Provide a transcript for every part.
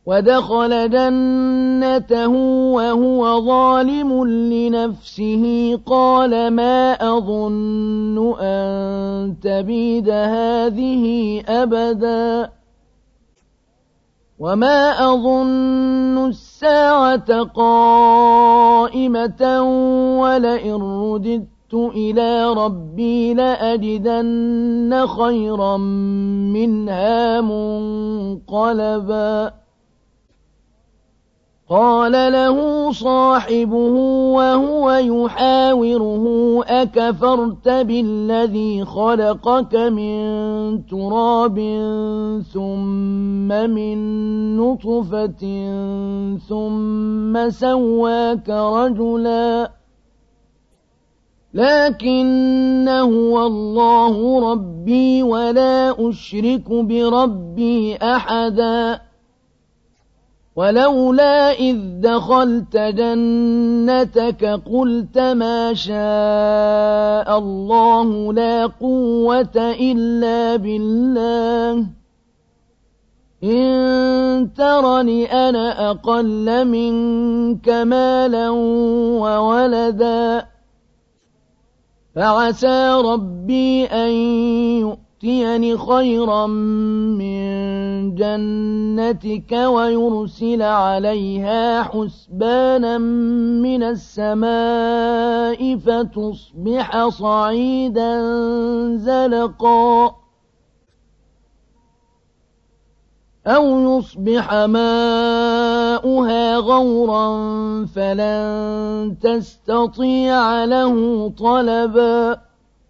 ودخل جنته وهو ظالم لنفسه قال ما أظن أن تبيد هذه أبدا وما أظن الساعة قائمة ولئن رددت إلى ربي لأجدن خيرا منها منقلبا قال له صاحبه وهو يحاوره أكفرت بالذي خلقك من تراب ثم من نطفة ثم سواك رجلا لكن هو الله ربي ولا أشرك بربي أحدا ولولا إذ دخلت جنتك قلت ما شاء الله لا قوة إلا بالله إن ترني أنا أقل منك مالا وولدا فعسى ربي أن يؤتيني خيرا من جنتك ويرسل عليها حسبانا من السماء فتصبح صعيدا زلقا أو يصبح ماؤها غورا فلن تستطيع له طلبا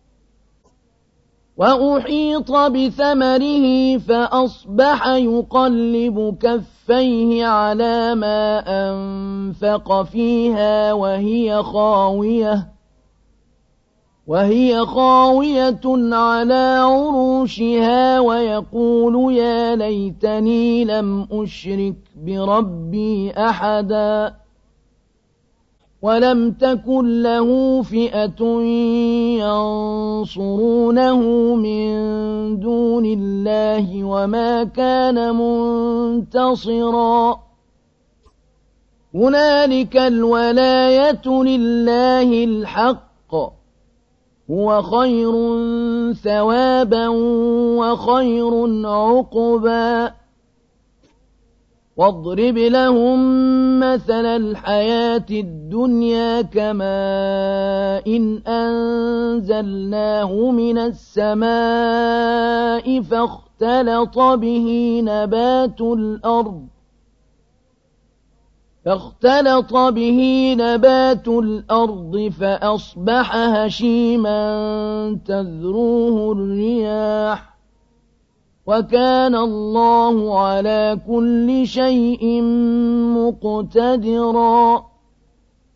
وأحيط بثمره فأصبح يقلب كفيه على ما أنفق فيها وهي خاوية على عروشها ويقول يا ليتني لم أشرك بربي أحدا ولم تكن له فئة ينصرونه من دون الله وما كان منتصرا هنالك الولاية لله الحق هو خير ثوابا وخير عقبا واضرب لهم مثل الحياة الدنيا كماء إن أنزلناه من السماء فاختلط به نبات الأرض فأصبح هشيما تذروه الرياح وكان الله على كل شيء مقتدرا